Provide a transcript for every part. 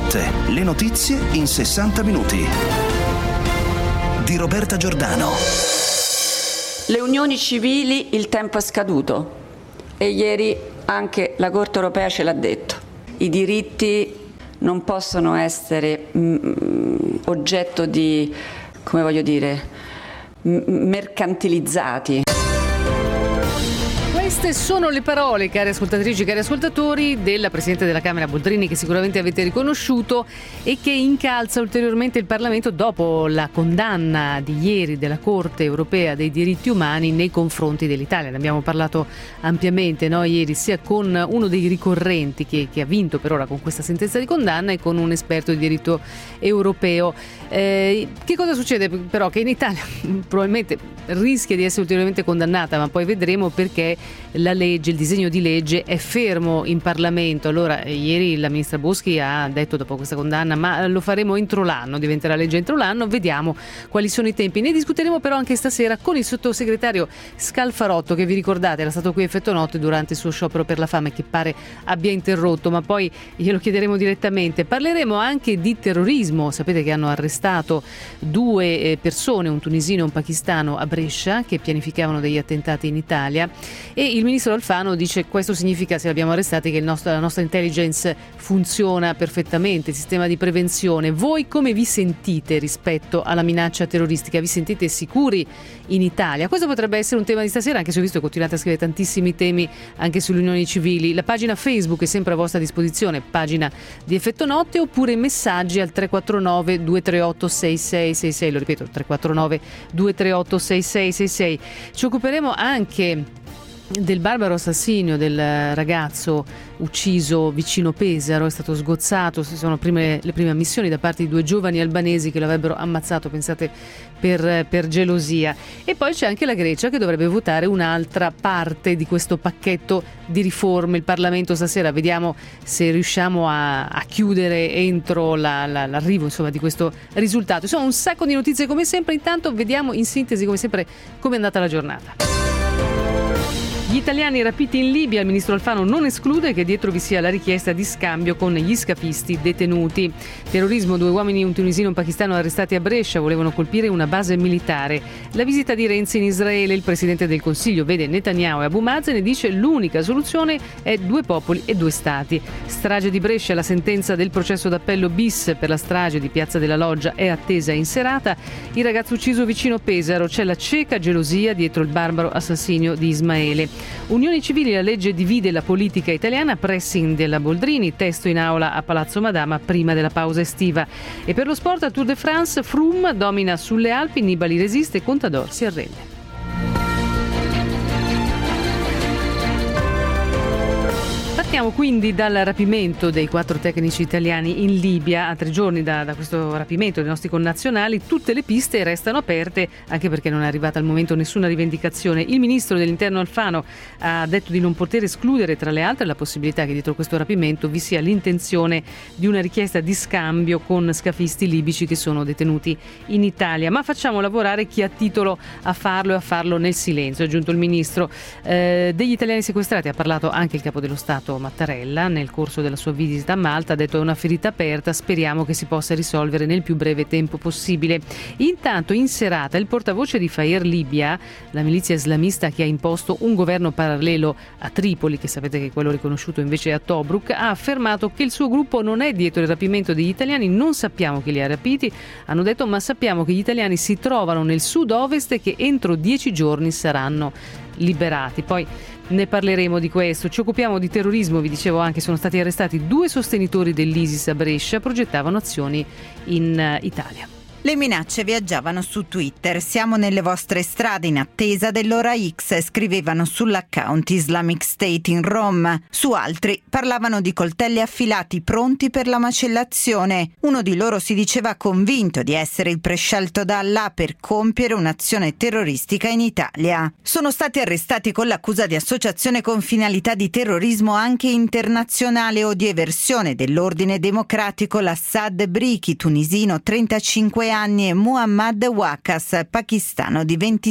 Notte, le notizie in 60 minuti. Di Roberta Giordano. Le unioni civili, il tempo è scaduto e ieri anche la Corte europea ce l'ha detto. I diritti non possono essere oggetto di, mercantilizzati. Queste sono le parole, cari ascoltatrici e cari ascoltatori, della Presidente della Camera Boldrini, che sicuramente avete riconosciuto e che incalza ulteriormente il Parlamento dopo la condanna di ieri della Corte Europea dei Diritti Umani nei confronti dell'Italia. Ne abbiamo parlato ampiamente ieri, sia con uno dei ricorrenti che ha vinto per ora con questa sentenza di condanna e con un esperto di diritto europeo. Che cosa succede però? Che in Italia probabilmente rischia di essere ulteriormente condannata, ma poi vedremo, perché la legge, il disegno di legge è fermo in Parlamento. Allora ieri la ministra Boschi ha detto, dopo questa condanna, ma lo faremo entro l'anno, diventerà legge entro l'anno, vediamo quali sono i tempi. Ne discuteremo però anche stasera con il sottosegretario Scalfarotto, che vi ricordate era stato qui a Effetto Notte durante il suo sciopero per la fame, che pare abbia interrotto, ma poi glielo chiederemo direttamente. Parleremo anche di terrorismo. Sapete che hanno arrestato 2 persone, un tunisino e un pakistano, a Brescia, che pianificavano degli attentati in Italia, e il ministro Alfano dice: questo significa, se li abbiamo arrestati, che la nostra intelligence funziona perfettamente, il sistema di prevenzione. Voi come vi sentite rispetto alla minaccia terroristica? Vi sentite sicuri in Italia? Questo potrebbe essere un tema di stasera, anche se ho visto che continuate a scrivere tantissimi temi anche sulle unioni civili. La pagina Facebook è sempre a vostra disposizione, pagina di Effetto Notte, oppure messaggi al 349 238 6666, lo ripeto, 349 238 6666. Ci occuperemo anche del barbaro assassinio del ragazzo ucciso vicino Pesaro. È stato sgozzato, ci sono le prime ammissioni da parte di 2 giovani albanesi che l'avrebbero ammazzato, pensate, per gelosia. E poi c'è anche la Grecia, che dovrebbe votare un'altra parte di questo pacchetto di riforme. Il Parlamento stasera, vediamo se riusciamo a chiudere entro l'arrivo di questo risultato. Insomma, un sacco di notizie come sempre. Intanto vediamo in sintesi come sempre come è andata la giornata. Gli italiani rapiti in Libia, il ministro Alfano non esclude che dietro vi sia la richiesta di scambio con gli scafisti detenuti. Terrorismo, 2 uomini, un tunisino e un pakistano arrestati a Brescia, volevano colpire una base militare. La visita di Renzi in Israele, il presidente del Consiglio vede Netanyahu e Abu Mazen e dice: l'unica soluzione è 2 popoli e 2 stati. Strage di Brescia, la sentenza del processo d'appello bis per la strage di Piazza della Loggia è attesa in serata. Il ragazzo ucciso vicino Pesaro, c'è la cieca gelosia dietro il barbaro assassinio di Ismaele. Unioni civili, la legge divide la politica italiana, pressing della Boldrini, testo in aula a Palazzo Madama prima della pausa estiva. E per lo sport, a Tour de France, Froome domina sulle Alpi, Nibali resiste, Contador si arrende. Partiamo quindi dal rapimento dei 4 tecnici italiani in Libia. A 3 giorni da questo rapimento dei nostri connazionali, tutte le piste restano aperte, anche perché non è arrivata al momento nessuna rivendicazione. Il ministro dell'Interno Alfano ha detto di non poter escludere, tra le altre, la possibilità che dietro questo rapimento vi sia l'intenzione di una richiesta di scambio con scafisti libici che sono detenuti in Italia. Ma facciamo lavorare chi ha titolo a farlo e a farlo nel silenzio, è aggiunto il ministro. Degli italiani sequestrati ha parlato anche il capo dello Stato Mattarella nel corso della sua visita a Malta. Ha detto: è una ferita aperta, speriamo che si possa risolvere nel più breve tempo possibile. Intanto in serata il portavoce di Fair Libya, la milizia islamista che ha imposto un governo parallelo a Tripoli, che sapete che è quello riconosciuto invece a Tobruk, ha affermato che il suo gruppo non è dietro il rapimento degli italiani. Non sappiamo chi li ha rapiti, hanno detto, ma sappiamo che gli italiani si trovano nel sud-ovest e che entro 10 giorni saranno liberati. Poi ne parleremo di questo. Ci occupiamo di terrorismo, vi dicevo anche, sono stati arrestati 2 sostenitori dell'ISIS a Brescia, progettavano azioni in Italia. Le minacce viaggiavano su Twitter. Siamo nelle vostre strade in attesa dell'ora X, scrivevano sull'account Islamic State in Rome. Su altri parlavano di coltelli affilati pronti per la macellazione. Uno di loro si diceva convinto di essere il prescelto da Allah per compiere un'azione terroristica in Italia. Sono stati arrestati con l'accusa di associazione con finalità di terrorismo anche internazionale o di eversione dell'ordine democratico l'Assad Brichi, tunisino, 35 anni, e Muhammad Waqas, pakistano, di 27.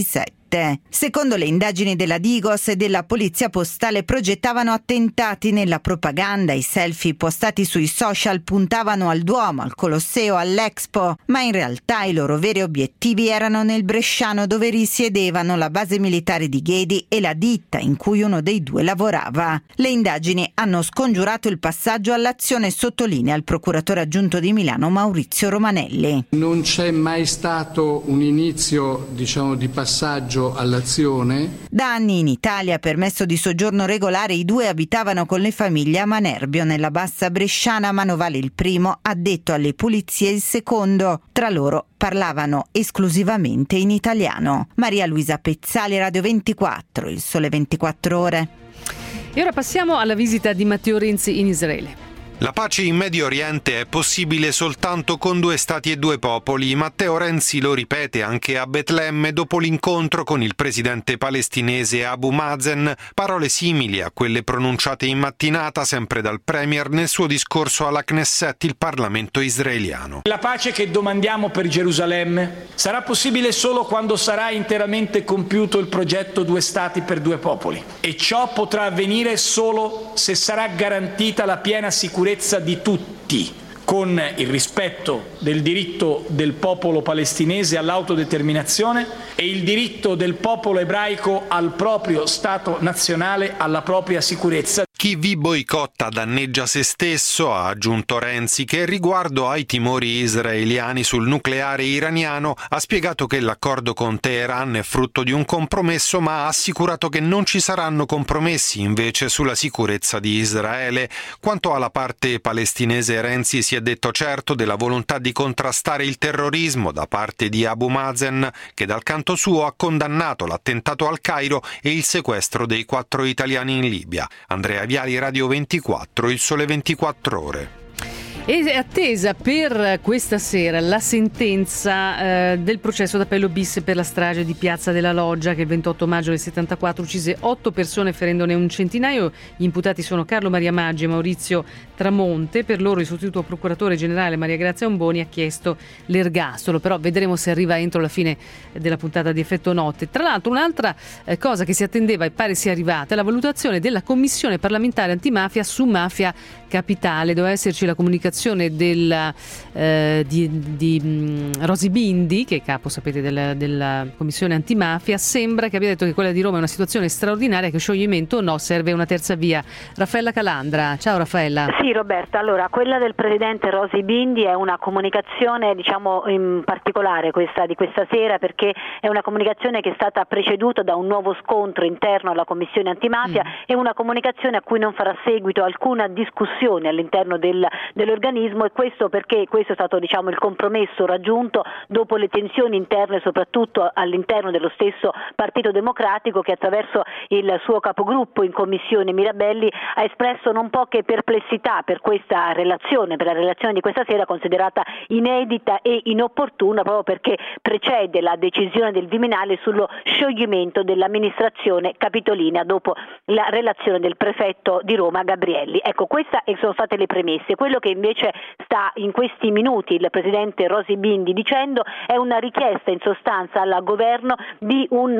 dirette. Secondo le indagini della Digos e della Polizia Postale progettavano attentati nella propaganda. I selfie postati sui social puntavano al Duomo, al Colosseo, all'Expo, ma in realtà i loro veri obiettivi erano nel bresciano, dove risiedevano la base militare di Ghedi e la ditta in cui uno dei due lavorava. Le indagini hanno scongiurato il passaggio all'azione, sottolinea il procuratore aggiunto di Milano Maurizio Romanelli. Non c'è mai stato un inizio, di passaggio all'azione. Da anni in Italia, permesso di soggiorno regolare, i due abitavano con le famiglie a Manerbio, nella bassa bresciana. Manovale il primo, addetto alle pulizie il secondo. Tra loro parlavano esclusivamente in italiano. Maria Luisa Pezzali, Radio 24, Il Sole 24 Ore. E ora passiamo alla visita di Matteo Renzi in Israele. La pace in Medio Oriente è possibile soltanto con 2 stati e 2 popoli. Matteo Renzi lo ripete anche a Betlemme dopo l'incontro con il presidente palestinese Abu Mazen, parole simili a quelle pronunciate in mattinata sempre dal premier nel suo discorso alla Knesset, il Parlamento israeliano. La pace che domandiamo per Gerusalemme sarà possibile solo quando sarà interamente compiuto il progetto 2 stati per 2 popoli, e ciò potrà avvenire solo se sarà garantita la piena sicurezza di tutti, con il rispetto del diritto del popolo palestinese all'autodeterminazione e il diritto del popolo ebraico al proprio Stato nazionale, alla propria sicurezza. Chi vi boicotta danneggia se stesso, ha aggiunto Renzi, che riguardo ai timori israeliani sul nucleare iraniano ha spiegato che l'accordo con Teheran è frutto di un compromesso, ma ha assicurato che non ci saranno compromessi invece sulla sicurezza di Israele. Quanto alla parte palestinese, Renzi si è detto certo della volontà di contrastare il terrorismo da parte di Abu Mazen, che dal canto suo ha condannato l'attentato al Cairo e il sequestro dei 4 italiani in Libia. Andrea Viali, Radio 24, Il Sole 24 Ore. È attesa per questa sera la sentenza del processo d'appello bis per la strage di Piazza della Loggia, che il 28 maggio del 74 uccise 8 persone ferendone un centinaio. Gli imputati sono Carlo Maria Maggi e Maurizio Tramonte. Per loro il sostituto procuratore generale Maria Grazia Omboni ha chiesto l'ergastolo, però vedremo se arriva entro la fine della puntata di Effetto Notte. Tra l'altro un'altra cosa che si attendeva e pare sia arrivata è la valutazione della Commissione parlamentare antimafia su Mafia Capitale. Doveva esserci la comunicazione di Rosy Bindi, che è capo, sapete, della Commissione antimafia. Sembra che abbia detto che quella di Roma è una situazione straordinaria, che scioglimento o no, serve una terza via. Raffaella Calandra, ciao Raffaella. Sì Roberta, allora quella del presidente Rosy Bindi è una comunicazione in particolare questa di questa sera, perché è una comunicazione che è stata preceduta da un nuovo scontro interno alla Commissione antimafia e una comunicazione a cui non farà seguito alcuna discussione all'interno dell'organismo, e questo perché questo è stato il compromesso raggiunto dopo le tensioni interne, soprattutto all'interno dello stesso Partito Democratico, che attraverso il suo capogruppo in commissione Mirabelli ha espresso non poche perplessità per questa relazione, per la relazione di questa sera, considerata inedita e inopportuna proprio perché precede la decisione del Viminale sullo scioglimento dell'amministrazione capitolina dopo la relazione del prefetto di Roma Gabrielli. Ecco, queste sono state le premesse. Quello che invece sta in questi minuti il presidente Rosy Bindi dicendo è una richiesta in sostanza al governo di un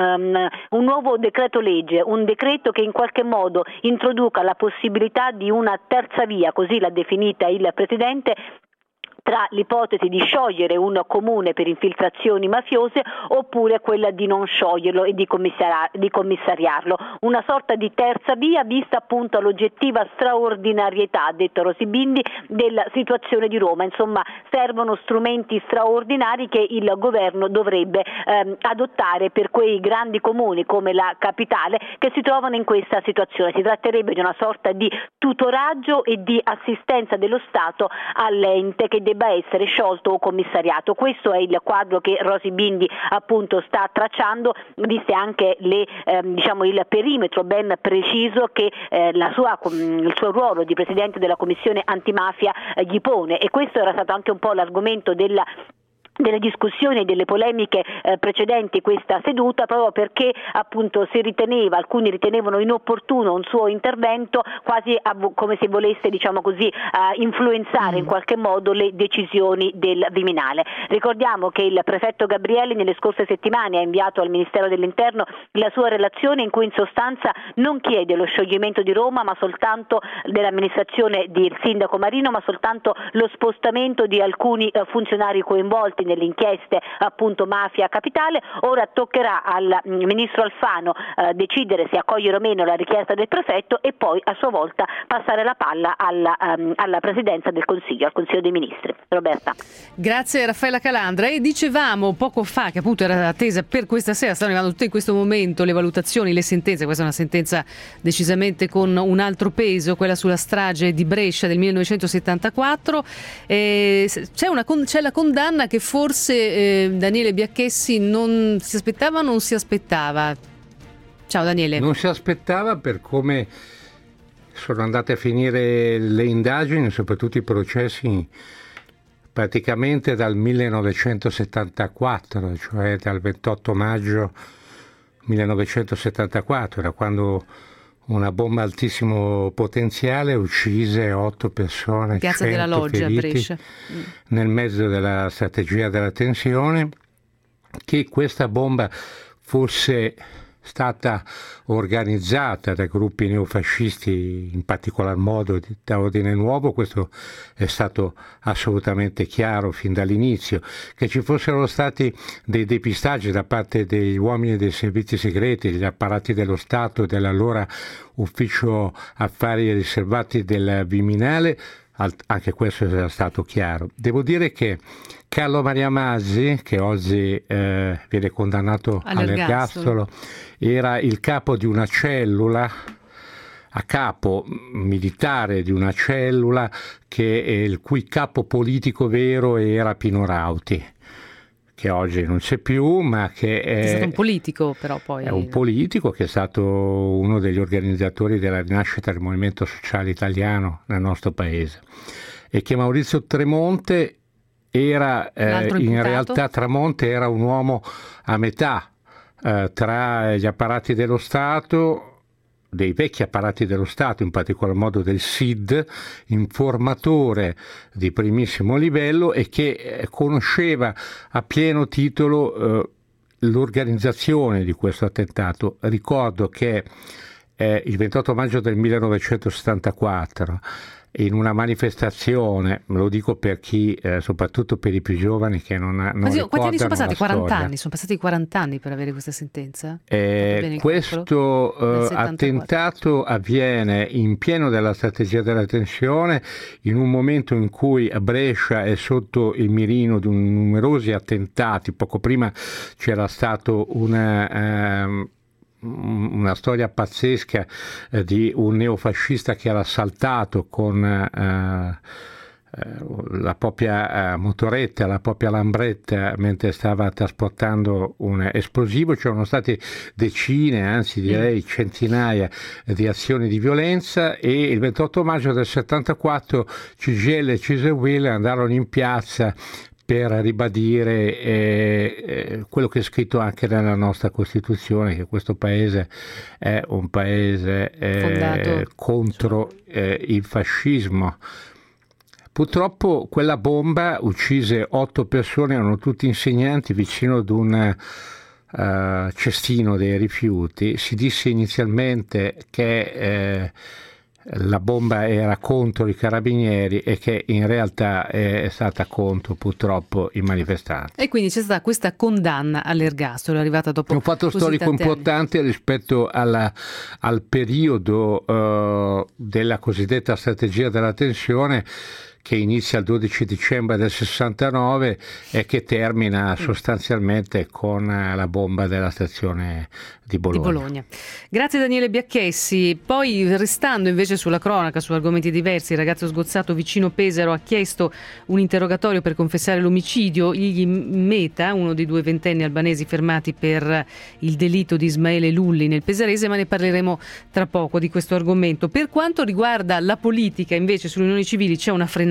nuovo decreto legge, un decreto che in qualche modo introduca la possibilità di una terza via, così l'ha definita il presidente, tra l'ipotesi di sciogliere un comune per infiltrazioni mafiose oppure quella di non scioglierlo e di commissariarlo. Una sorta di terza via vista appunto l'oggettiva straordinarietà, ha detto Rosy Bindi, della situazione di Roma. Insomma, servono strumenti straordinari che il governo dovrebbe adottare per quei grandi comuni come la capitale che si trovano in questa situazione. Si tratterebbe di una sorta di tutoraggio e di assistenza dello Stato all'ente che debba essere sciolto o commissariato. Questo è il quadro che Rosy Bindi appunto sta tracciando, viste anche il perimetro ben preciso che il suo ruolo di presidente della Commissione antimafia gli pone, e questo era stato anche un po' l'argomento delle discussioni e delle polemiche precedenti questa seduta, proprio perché appunto alcuni ritenevano inopportuno un suo intervento, quasi come se volesse, diciamo così, influenzare in qualche modo le decisioni del Viminale. Ricordiamo che il prefetto Gabrielli nelle scorse settimane ha inviato al Ministero dell'Interno la sua relazione in cui in sostanza non chiede lo scioglimento di Roma, ma soltanto dell'amministrazione del sindaco Marino, ma soltanto lo spostamento di alcuni funzionari coinvolti nelle inchieste appunto mafia capitale. Ora toccherà al ministro Alfano decidere se accogliere o meno la richiesta del prefetto e poi a sua volta passare la palla alla presidenza del Consiglio, al Consiglio dei Ministri. Roberta. Grazie Raffaella Calandra. E dicevamo poco fa che appunto era attesa per questa sera, stanno arrivando tutte in questo momento le valutazioni, le sentenze. Questa è una sentenza decisamente con un altro peso, quella sulla strage di Brescia del 1974. C'è la condanna che forse Daniele Biacchessi non si aspettava. Ciao Daniele. Non si aspettava per come sono andate a finire le indagini, soprattutto i processi, praticamente dal 1974, cioè dal 28 maggio 1974, da quando una bomba altissimo potenziale uccise 8 persone, Piazza 100 della Loggia a feriti, Brescia. nel mezzo della strategia della tensione. Che questa bomba fosse stata organizzata da gruppi neofascisti, in particolar modo da Ordine Nuovo, questo è stato assolutamente chiaro fin dall'inizio. Che ci fossero stati dei depistaggi da parte degli uomini dei servizi segreti, degli apparati dello Stato e dell'allora Ufficio Affari Riservati del Viminale, anche questo era stato chiaro. Devo dire che Carlo Maria Masi, che oggi viene condannato all'ergastolo, era il capo di una cellula, a capo militare di una cellula il cui capo politico vero era Pino Rauti, che oggi non c'è più, ma che è stato un politico, però poi è un politico che è stato uno degli organizzatori della rinascita del movimento sociale italiano nel nostro paese, e che Maurizio Tremonte era in realtà Tremonte era un uomo a metà tra gli apparati dello Stato, dei vecchi apparati dello Stato, in particolar modo del SID, informatore di primissimo livello, e che conosceva a pieno titolo l'organizzazione di questo attentato. Ricordo che il 28 maggio del 1974, in una manifestazione, me lo dico per chi, soprattutto per i più giovani che non ricordano quanti anni sono passati? 40 storia. anni? Sono passati 40 anni per avere questa sentenza? Questo attentato avviene in pieno della strategia della tensione, in un momento in cui Brescia è sotto il mirino di numerosi attentati. Poco prima c'era stato una storia pazzesca di un neofascista che era assaltato con la propria motoretta, la propria lambretta, mentre stava trasportando un esplosivo. C'erano state decine, anzi direi centinaia di azioni di violenza, e il 28 maggio del 74 CGIL e CISL andarono in piazza per ribadire quello che è scritto anche nella nostra Costituzione, che questo paese è un paese contro il fascismo. Purtroppo quella bomba uccise 8 persone, erano tutti insegnanti, vicino ad un cestino dei rifiuti. Si disse inizialmente che la bomba era contro i carabinieri e che in realtà è stata contro purtroppo i manifestanti. E quindi c'è stata questa condanna all'ergastolo, è arrivata dopo un fatto storico importante rispetto al periodo della cosiddetta strategia della tensione, che inizia il 12 dicembre del 69 e che termina sostanzialmente con la bomba della stazione di Bologna. Grazie Daniele Biacchessi. Poi, restando invece sulla cronaca, su argomenti diversi, il ragazzo sgozzato vicino Pesaro ha chiesto un interrogatorio per confessare l'omicidio. Igli Meta, uno dei 2 ventenni albanesi fermati per il delitto di Ismaele Lulli nel pesarese, ma ne parleremo tra poco di questo argomento. Per quanto riguarda la politica, invece, sulle unioni civili c'è una frenata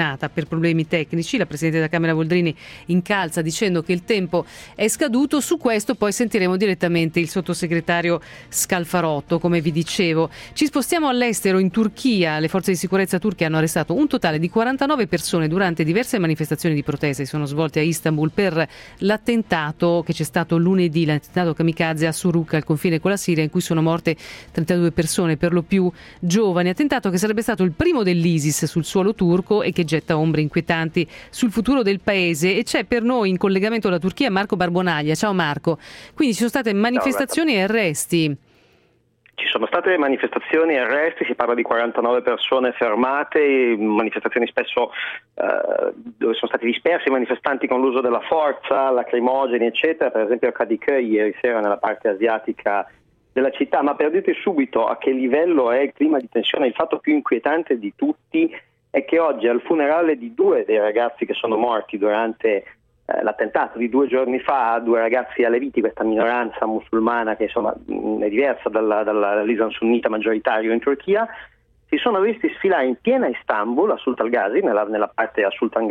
rinnovata per problemi tecnici. La Presidente della Camera Boldrini incalza dicendo che il tempo è scaduto. Su questo poi sentiremo direttamente il sottosegretario Scalfarotto, come vi dicevo. Ci spostiamo all'estero, in Turchia. Le forze di sicurezza turche hanno arrestato un totale di 49 persone durante diverse manifestazioni di protesta che sono svolte a Istanbul per l'attentato che c'è stato lunedì, l'attentato kamikaze a Suruk, al confine con la Siria, in cui sono morte 32 persone, per lo più giovani. Attentato che sarebbe stato il primo dell'ISIS sul suolo turco e che getta ombre inquietanti sul futuro del paese. E c'è per noi in collegamento dalla Turchia Marco Barbonaglia. Ciao Marco. Quindi ci sono state manifestazioni e arresti. Ci sono state manifestazioni e arresti, si parla di 49 persone fermate, manifestazioni spesso dove sono stati dispersi manifestanti con l'uso della forza, lacrimogeni eccetera, per esempio a Kadıköy ieri sera nella parte asiatica della città. Ma per dirti subito a che livello è il clima di tensione, il fatto più inquietante di tutti è che oggi al funerale di 2 dei ragazzi che sono morti durante l'attentato di 2 giorni fa, 2 ragazzi aleviti, questa minoranza musulmana che insomma è diversa dall'Islam sunnita maggioritario in Turchia, si sono visti sfilare in piena Istanbul, a Sultan Gazi, nella parte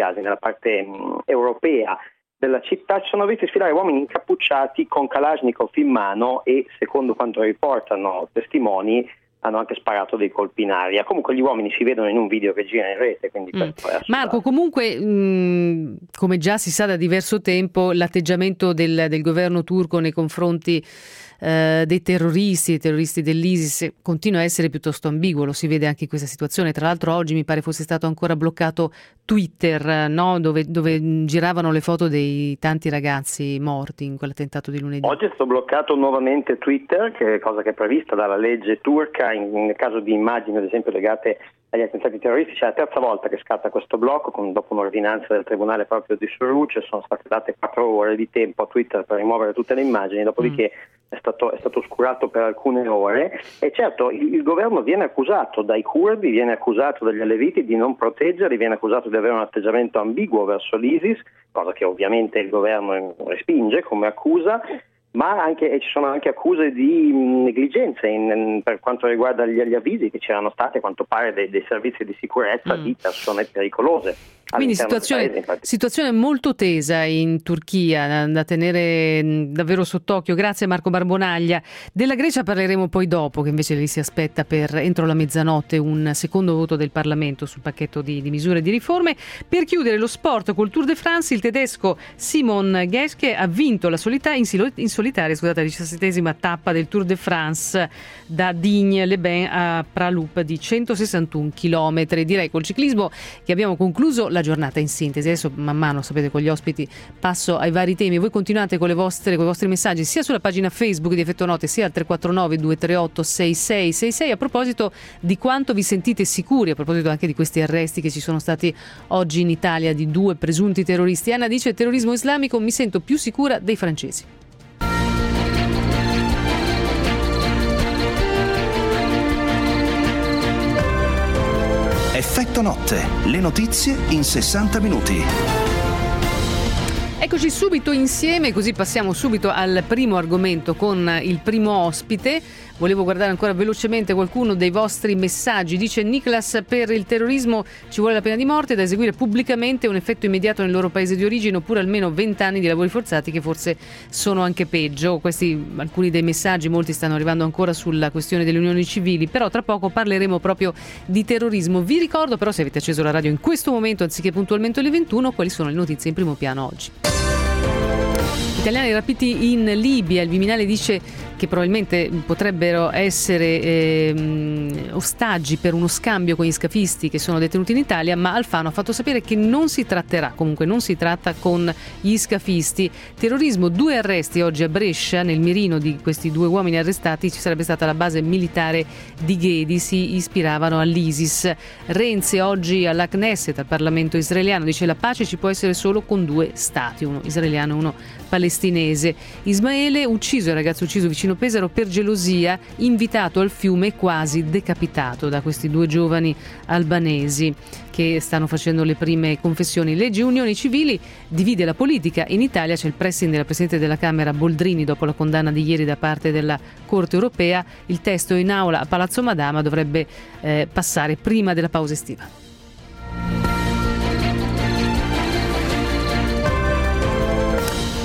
europea della città, ci sono visti sfilare uomini incappucciati con Kalashnikov in mano e, secondo quanto riportano testimoni, hanno anche sparato dei colpi in aria. Comunque gli uomini si vedono in un video che gira in rete, quindi questo è Marco, comunque come già si sa da diverso tempo, l'atteggiamento del governo turco nei confronti dei terroristi dell'ISIS continua a essere piuttosto ambiguo, lo si vede anche in questa situazione. Tra l'altro oggi mi pare fosse stato ancora bloccato Twitter, no? dove giravano le foto dei tanti ragazzi morti in quell'attentato di lunedì. Oggi è stato bloccato nuovamente Twitter, che è cosa che è prevista dalla legge turca nel caso di immagini ad esempio legate agli attentati terroristici. È la terza volta che scatta questo blocco, dopo un'ordinanza del tribunale proprio di Suruc. Sono state date 4 ore di tempo a Twitter per rimuovere tutte le immagini, dopodiché è stato oscurato per alcune ore. E certo il governo viene accusato dai curdi, viene accusato dagli aleviti di non proteggerli, viene accusato di avere un atteggiamento ambiguo verso l'ISIS, cosa che ovviamente il governo respinge come accusa, ma ci sono anche accuse di negligenze per quanto riguarda gli avvisi che c'erano stati a quanto pare dei servizi di sicurezza di persone pericolose. Quindi situazione molto tesa in Turchia, da tenere davvero sott'occhio. Grazie Marco Barbonaglia. Della Grecia parleremo poi dopo, che invece lì si aspetta per entro la mezzanotte un secondo voto del Parlamento sul pacchetto di misure di riforme. Per chiudere lo sport col Tour de France, il tedesco Simon Geschke ha vinto la in solitaria la 17ª tappa del Tour de France da Digne-les-Bains a Praloup di 161 km. Direi col ciclismo che abbiamo concluso la giornata in sintesi. Adesso man mano, sapete, con gli ospiti passo ai vari temi. Voi continuate con i vostri messaggi sia sulla pagina Facebook di Effetto Note sia al 349 238 6666 a proposito di quanto vi sentite sicuri, a proposito anche di questi arresti che ci sono stati oggi in Italia di 2 presunti terroristi. Anna dice: terrorismo islamico, mi sento più sicura dei francesi. Effetto Notte, le notizie in 60 minuti. Eccoci subito insieme, così passiamo subito al primo argomento con il primo ospite. Volevo guardare ancora velocemente qualcuno dei vostri messaggi. Dice Nicolas: per il terrorismo ci vuole la pena di morte da eseguire pubblicamente, un effetto immediato nel loro paese di origine, oppure almeno 20 anni di lavori forzati, che forse sono anche peggio. Questi alcuni dei messaggi, molti stanno arrivando ancora sulla questione delle unioni civili, però tra poco parleremo proprio di terrorismo. Vi ricordo però, se avete acceso la radio in questo momento anziché puntualmente alle 21, quali sono le notizie in primo piano oggi. Italiani rapiti in Libia. Il Viminale dice che probabilmente potrebbero essere ostaggi per uno scambio con gli scafisti che sono detenuti in Italia, ma Alfano ha fatto sapere che non si tratta con gli scafisti. Terrorismo, 2 arresti oggi a Brescia, nel mirino di questi 2 uomini arrestati ci sarebbe stata la base militare di Ghedi, si ispiravano all'ISIS. Renzi oggi alla Knesset, al Parlamento israeliano, dice: la pace ci può essere solo con 2 stati, uno israeliano e uno palestinese. Ismaele, il ragazzo ucciso vicino Pesaro per gelosia, invitato al fiume e quasi decapitato da questi 2 giovani albanesi che stanno facendo le prime confessioni. Legge unioni civili, divide la politica. In Italia c'è il pressing della Presidente della Camera Boldrini dopo la condanna di ieri da parte della Corte Europea. Il testo in aula a Palazzo Madama dovrebbe passare prima della pausa estiva.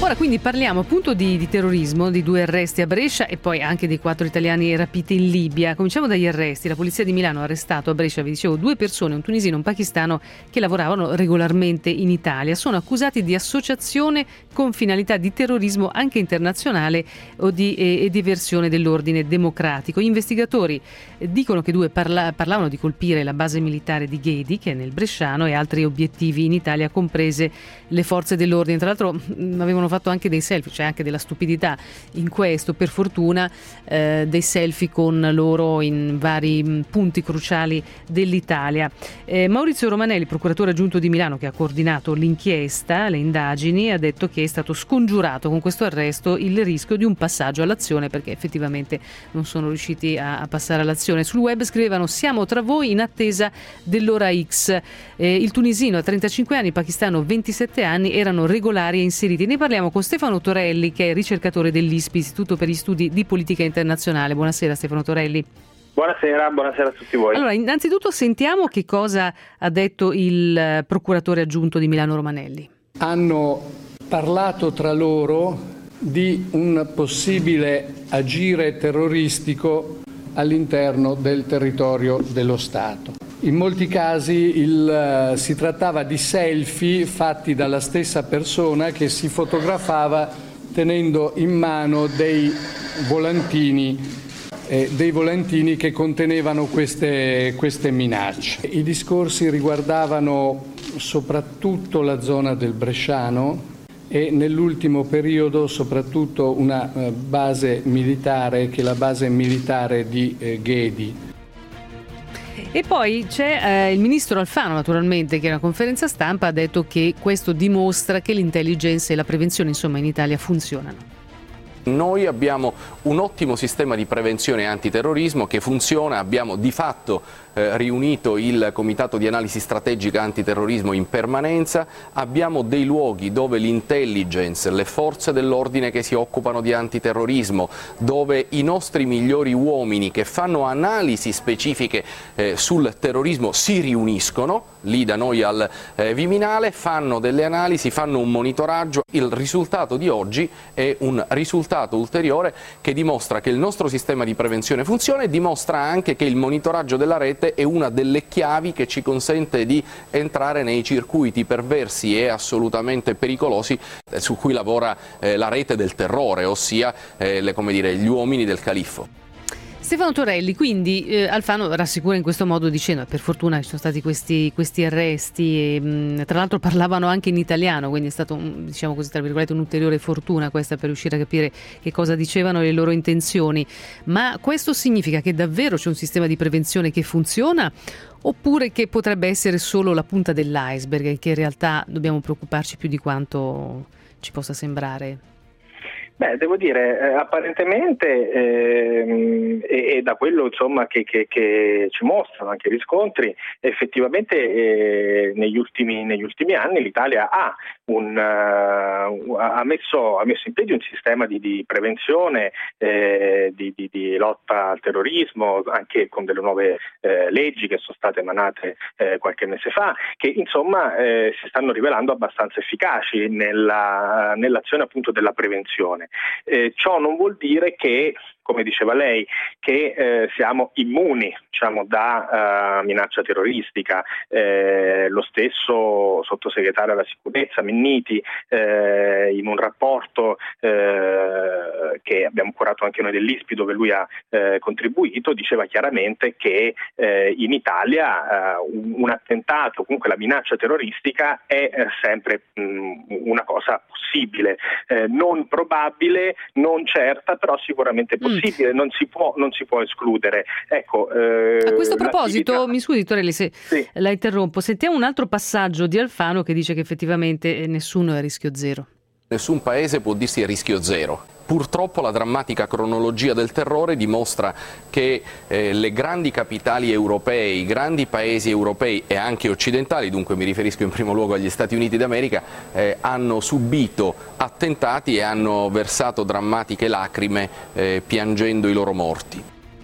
Ora quindi parliamo appunto di terrorismo, di 2 arresti a Brescia e poi anche dei 4 italiani rapiti in Libia. Cominciamo dagli arresti. La polizia di Milano ha arrestato a Brescia, vi dicevo, 2 persone, un tunisino e un pakistano, che lavoravano regolarmente in Italia. Sono accusati di associazione con finalità di terrorismo anche internazionale e di eversione dell'ordine democratico. Gli investigatori dicono che 2 parlavano di colpire la base militare di Ghedi, che è nel Bresciano, e altri obiettivi in Italia, comprese le forze dell'ordine. Tra l'altro avevano fatto anche dei selfie, cioè anche della stupidità in questo, per fortuna, dei selfie con loro in vari punti cruciali dell'Italia. Maurizio Romanelli, procuratore aggiunto di Milano, che ha coordinato l'inchiesta, le indagini, ha detto che è stato scongiurato con questo arresto il rischio di un passaggio all'azione, perché effettivamente non sono riusciti a passare all'azione. Sul web scrivevano: siamo tra voi in attesa dell'ora X. Il tunisino ha 35 anni, il pakistano 27 anni, erano regolari e inseriti. Ne parliamo con Stefano Torelli, che è ricercatore dell'ISPI, Istituto per gli Studi di Politica Internazionale. Buonasera Stefano Torelli. Buonasera a tutti voi. Allora, innanzitutto sentiamo che cosa ha detto il procuratore aggiunto di Milano Romanelli. Hanno parlato tra loro di un possibile agire terroristico all'interno del territorio dello Stato. In molti casi si trattava di selfie fatti dalla stessa persona che si fotografava tenendo in mano dei volantini che contenevano queste minacce. I discorsi riguardavano soprattutto la zona del Bresciano e nell'ultimo periodo soprattutto una base militare, che è la base militare di Ghedi. E poi c'è il ministro Alfano, naturalmente, che in una conferenza stampa ha detto che questo dimostra che l'intelligence e la prevenzione, insomma, in Italia funzionano. Noi abbiamo un ottimo sistema di prevenzione antiterrorismo che funziona, abbiamo di fatto riunito il Comitato di Analisi Strategica Antiterrorismo in permanenza, abbiamo dei luoghi dove l'intelligence, le forze dell'ordine che si occupano di antiterrorismo, dove i nostri migliori uomini che fanno analisi specifiche sul terrorismo si riuniscono, lì da noi al Viminale, fanno delle analisi, fanno un monitoraggio. Il risultato di oggi è un risultato ulteriore che dimostra che il nostro sistema di prevenzione funziona e dimostra anche che il monitoraggio della rete è una delle chiavi che ci consente di entrare nei circuiti perversi e assolutamente pericolosi su cui lavora la rete del terrore, ossia gli uomini del califfo. Stefano Torelli, quindi Alfano rassicura in questo modo dicendo: per fortuna ci sono stati questi arresti e tra l'altro parlavano anche in italiano, quindi è stato, diciamo così, tra virgolette, un'ulteriore fortuna questa per riuscire a capire che cosa dicevano e le loro intenzioni. Ma questo significa che davvero c'è un sistema di prevenzione che funziona, oppure che potrebbe essere solo la punta dell'iceberg e che in realtà dobbiamo preoccuparci più di quanto ci possa sembrare? Beh, devo dire, apparentemente e da quello insomma che ci mostrano anche i riscontri, effettivamente negli ultimi anni l'Italia ha messo in piedi un sistema di prevenzione, di lotta al terrorismo, anche con delle nuove leggi che sono state emanate qualche mese fa, che insomma si stanno rivelando abbastanza efficaci nell'azione appunto della prevenzione. Ciò non vuol dire che, come diceva lei, che siamo immuni, diciamo, da minaccia terroristica. Lo stesso sottosegretario alla sicurezza Minniti, in un rapporto che abbiamo curato anche noi dell'ISPI, dove lui ha contribuito, diceva chiaramente che in Italia un attentato, comunque la minaccia terroristica, è sempre una cosa possibile, non probabile, non certa, però sicuramente possibile. Non si può escludere. Ecco, a questo proposito, mi scusi Torelli se la interrompo, sentiamo un altro passaggio di Alfano che dice che effettivamente nessuno è a rischio zero. Nessun paese può dirsi a rischio zero. Purtroppo la drammatica cronologia del terrore dimostra che le grandi capitali europee, i grandi paesi europei e anche occidentali, dunque mi riferisco in primo luogo agli Stati Uniti d'America, hanno subito attentati e hanno versato drammatiche lacrime piangendo i loro morti.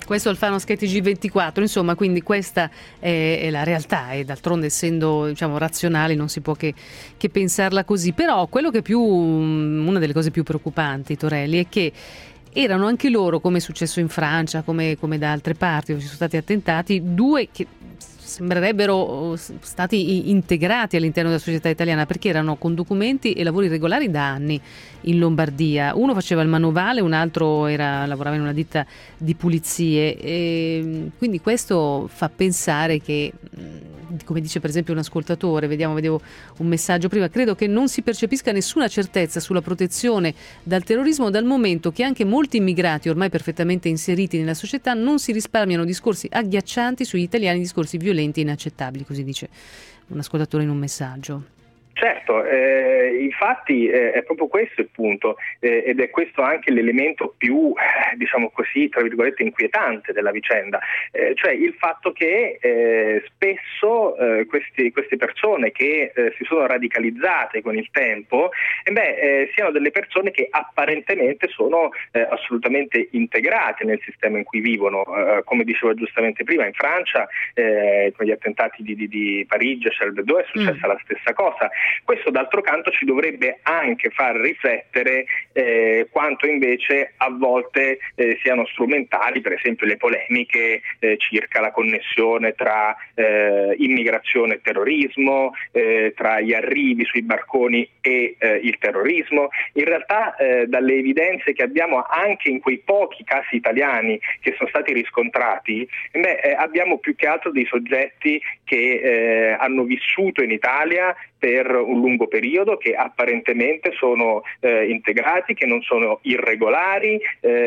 Questo Alfano Schetti G24, insomma, quindi questa è la realtà e d'altronde, essendo razionali, non si può che pensarla così. Però quello che una delle cose più preoccupanti, Torelli, è che erano anche loro, come è successo in Francia, come da altre parti dove ci sono stati attentati, due che sembrerebbero stati integrati all'interno della società italiana, perché erano con documenti e lavori regolari da anni in Lombardia. Uno faceva il manovale, un altro lavorava in una ditta di pulizie, e quindi questo fa pensare che, come dice per esempio un ascoltatore, vedevo un messaggio prima, credo che non si percepisca nessuna certezza sulla protezione dal terrorismo, dal momento che anche molti immigrati ormai perfettamente inseriti nella società non si risparmiano discorsi agghiaccianti sugli italiani, discorsi violenti e inaccettabili, così dice un ascoltatore in un messaggio. Certo, infatti è proprio questo il punto, ed è questo anche l'elemento più, diciamo così, tra virgolette, inquietante della vicenda, cioè il fatto che spesso queste persone che si sono radicalizzate con il tempo, siano delle persone che apparentemente sono assolutamente integrate nel sistema in cui vivono. Come dicevo giustamente prima, in Francia con gli attentati di Parigi e Charles Hebdo è successa la stessa cosa. Questo d'altro canto ci dovrebbe anche far riflettere quanto invece a volte siano strumentali, per esempio, le polemiche circa la connessione tra immigrazione e terrorismo, tra gli arrivi sui barconi e il terrorismo. In realtà dalle evidenze che abbiamo anche in quei pochi casi italiani che sono stati riscontrati, abbiamo più che altro dei soggetti che hanno vissuto in Italia per un lungo periodo, che apparentemente sono integrati, che non sono irregolari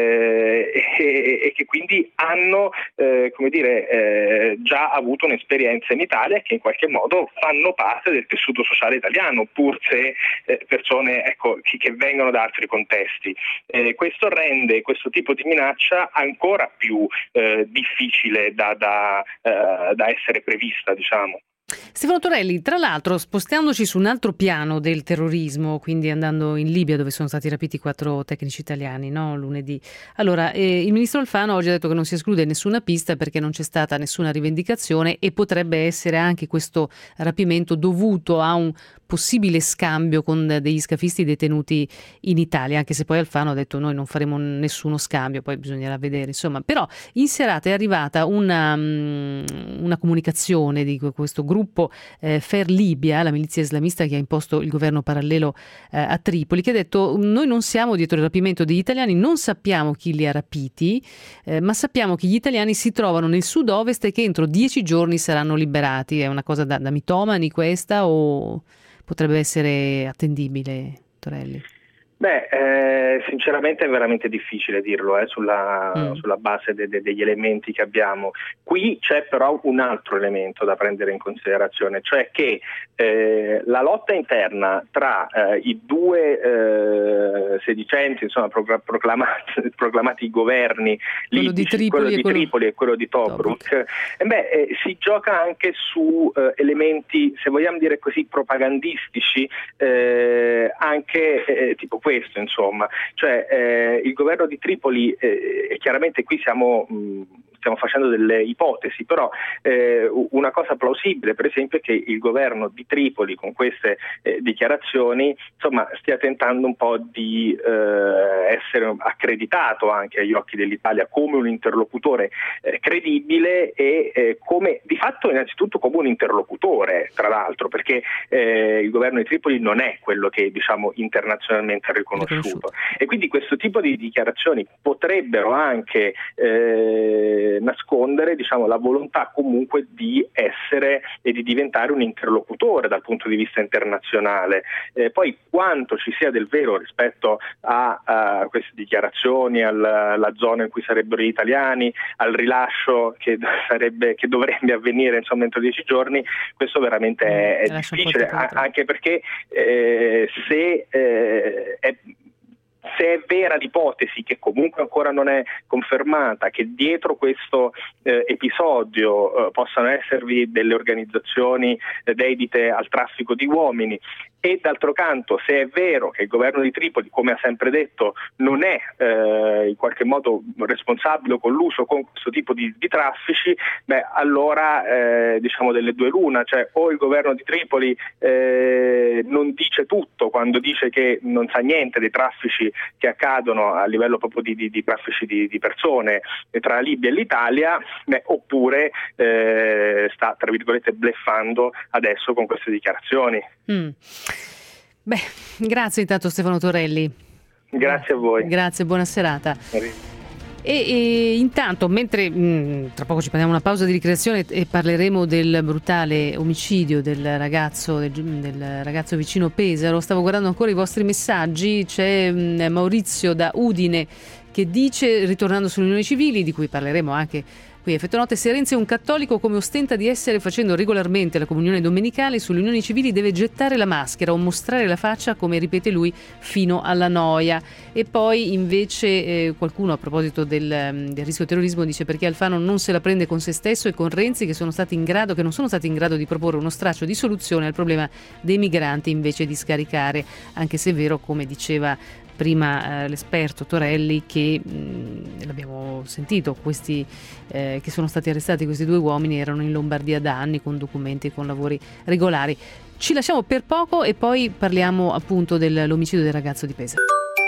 e che quindi hanno già avuto un'esperienza in Italia e che in qualche modo fanno parte del tessuto sociale italiano, pur se persone che vengono da altri contesti. Questo rende questo tipo di minaccia ancora più difficile da essere prevista, diciamo. Stefano Torelli, tra l'altro, spostandoci su un altro piano del terrorismo, quindi andando in Libia dove sono stati rapiti 4 tecnici italiani, no? Lunedì. Allora, il ministro Alfano oggi ha detto che non si esclude nessuna pista perché non c'è stata nessuna rivendicazione e potrebbe essere anche questo rapimento dovuto a un possibile scambio con degli scafisti detenuti in Italia, anche se poi Alfano ha detto noi non faremo nessuno scambio, poi bisognerà vedere, insomma. Però in serata è arrivata una comunicazione di questo gruppo Fair Libya, la milizia islamista che ha imposto il governo parallelo a Tripoli, che ha detto noi non siamo dietro il rapimento degli italiani, non sappiamo chi li ha rapiti, ma sappiamo che gli italiani si trovano nel sud-ovest e che entro 10 giorni saranno liberati. È una cosa da mitomani questa o potrebbe essere attendibile, Torelli? Sinceramente è veramente difficile dirlo sulla base degli elementi che abbiamo. Qui c'è però un altro elemento da prendere in considerazione, cioè che la lotta interna tra i due sedicenti, insomma, proclamati governi libici, quello di Tripoli e quello di Tobruk, si gioca anche su elementi, se vogliamo dire così, propagandistici, anche tipo questo, insomma, cioè il governo di Tripoli, e chiaramente qui stiamo facendo delle ipotesi, però una cosa plausibile per esempio è che il governo di Tripoli con queste dichiarazioni, insomma, stia tentando un po' di essere accreditato anche agli occhi dell'Italia come un interlocutore credibile e come di fatto innanzitutto come un interlocutore, tra l'altro, perché il governo di Tripoli non è quello che diciamo internazionalmente riconosciuto. E quindi questo tipo di dichiarazioni potrebbero anche nascondere, diciamo, la volontà comunque di essere e di diventare un interlocutore dal punto di vista internazionale. Poi quanto ci sia del vero rispetto a queste dichiarazioni, alla zona in cui sarebbero gli italiani, al rilascio che dovrebbe avvenire, insomma, entro 10 giorni, questo veramente è difficile, anche perché se è vera l'ipotesi, che comunque ancora non è confermata, che dietro questo episodio possano esservi delle organizzazioni dedite al traffico di uomini, e d'altro canto se è vero che il governo di Tripoli, come ha sempre detto, non è in qualche modo responsabile o colluso con questo tipo di traffici, allora diciamo delle due l'una, cioè o il governo di Tripoli non dice tutto quando dice che non sa niente dei traffici che accadono a livello proprio di traffici di persone tra la Libia e l'Italia, oppure sta tra virgolette bluffando adesso con queste dichiarazioni. Grazie intanto Stefano Torelli. Grazie a voi. Grazie, buona serata. E intanto, mentre tra poco ci prendiamo una pausa di ricreazione e parleremo del brutale omicidio del ragazzo vicino Pesaro, stavo guardando ancora i vostri messaggi. C'è Maurizio da Udine che dice, ritornando sulle unioni civili, di cui parleremo anche qui a Effetto Notte: se Renzi è un cattolico come ostenta di essere, facendo regolarmente la comunione domenicale, sulle unioni civili deve gettare la maschera o mostrare la faccia, come ripete lui, fino alla noia. E poi invece qualcuno, a proposito del rischio terrorismo, dice: perché Alfano non se la prende con se stesso e con Renzi, che non sono stati in grado di proporre uno straccio di soluzione al problema dei migranti invece di scaricare, anche se è vero, come diceva prima l'esperto Torelli, che l'abbiamo sentito, questi che sono stati arrestati, questi due uomini erano in Lombardia da anni con documenti e con lavori regolari. Ci lasciamo per poco e poi parliamo appunto dell'omicidio del ragazzo di Pesaro.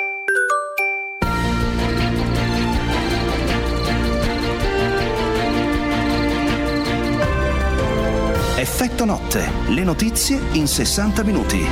Effetto Notte, le notizie in 60 minuti.